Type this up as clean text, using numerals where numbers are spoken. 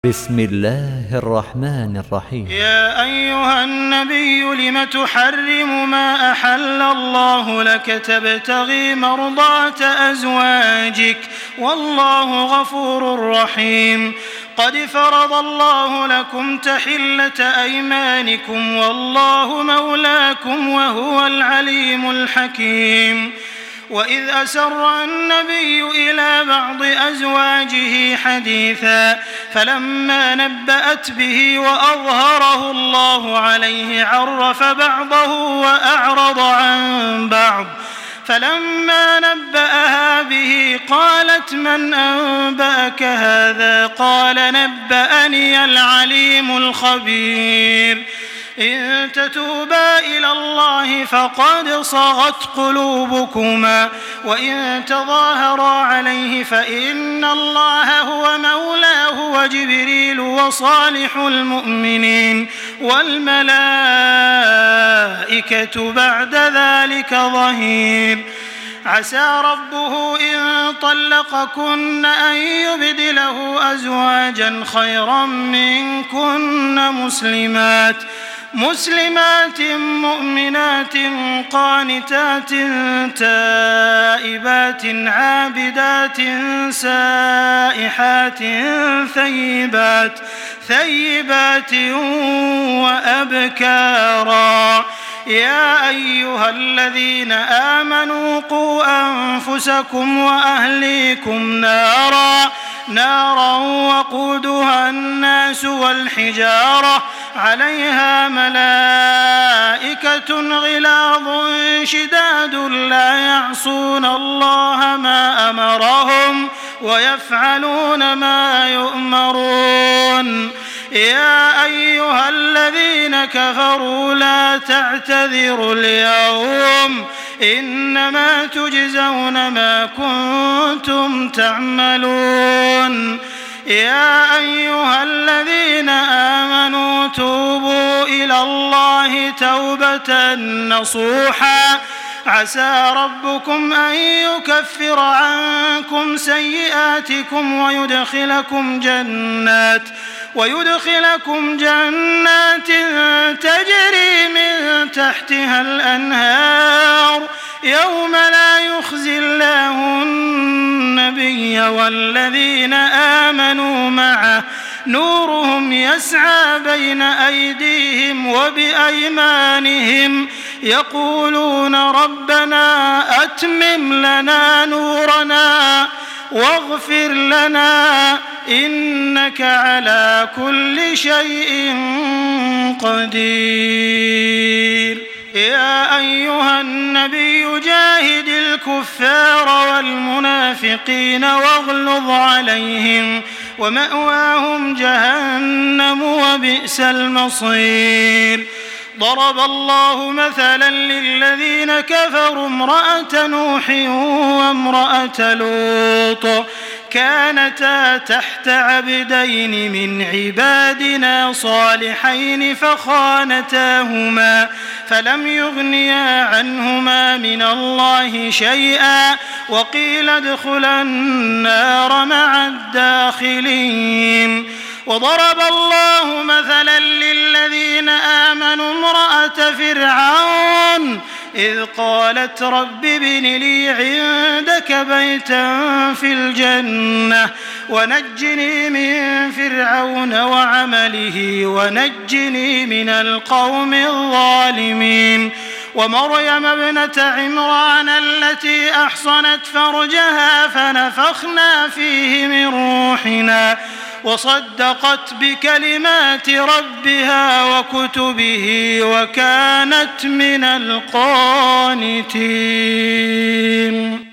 بسم الله الرحمن الرحيم. يا أيها النبي لم تحرم ما أحل الله لك تبتغي مرضات أزواجك والله غفور رحيم. قد فرض الله لكم تحلة أيمانكم والله مولاكم وهو العليم الحكيم. وإذ أسر النبي إلى بعض أزواجه حديثا فلما نبأت به وأظهره الله عليه عرف بعضه وأعرض عن بعض فلما نبأها به قالت من أنبأك هذا قال نبأني العليم الخبير. إن تتوبا إلى الله فقد صغت قلوبكما وإن تظاهرا عليه فإن الله هو مولاه وجبريل وصالح المؤمنين والملائكة بعد ذلك ظهير. عسى ربه إن طلقكن أن يبدله أزواجا خيرا منكن مسلمات مؤمنات قانتات تائبات عابدات سائحات ثيبات وأبكارا. يا أيها الذين آمنوا قوا أنفسكم وأهليكم نارا وقودها الناس والحجارة عليها ملائكة غلاظ شداد لا يعصون الله ما أمرهم ويفعلون ما يؤمرون. يا أيها الذين كفروا لا تعتذروا اليوم إنما تجزون ما كنتم تعملون. يا أيها الذين آمنوا توبوا إلى الله توبة نصوحا عسى ربكم أن يكفر عنكم سيئاتكم ويدخلكم جنات تجري من تحتها الأنهار يوم لا يخزي الله النبي والذين آمنوا معه نورهم يسعى بين أيديهم وبأيمانهم يقولون ربنا أتمم لنا نورنا واغفر لنا إنك على كل شيء قدير. يا أيها النبي جاهد الكفار والمنافقين واغلظ عليهم ومأواهم جهنم وبئس المصير. ضرب الله مثلا للذين كفروا امرأة نوح وامرأة لوط كانتا تحت عبدين من عبادنا صالحين فخانتاهما فلم يغنيا عنهما من الله شيئا وقيل ادخلا النار مع الداخلين. وضرب الله مثلا للذين آمنوا امرأة فرعون إذ قالت رب ابن لي عندك بيتا في الجنة ونجني من فرعون وعمله ونجني من القوم الظالمين. ومريم ابنة عمران التي أحصنت فرجها فنفخنا فيه من روحنا وصدقت بكلمات ربها وكتبه وكانت من القانتين.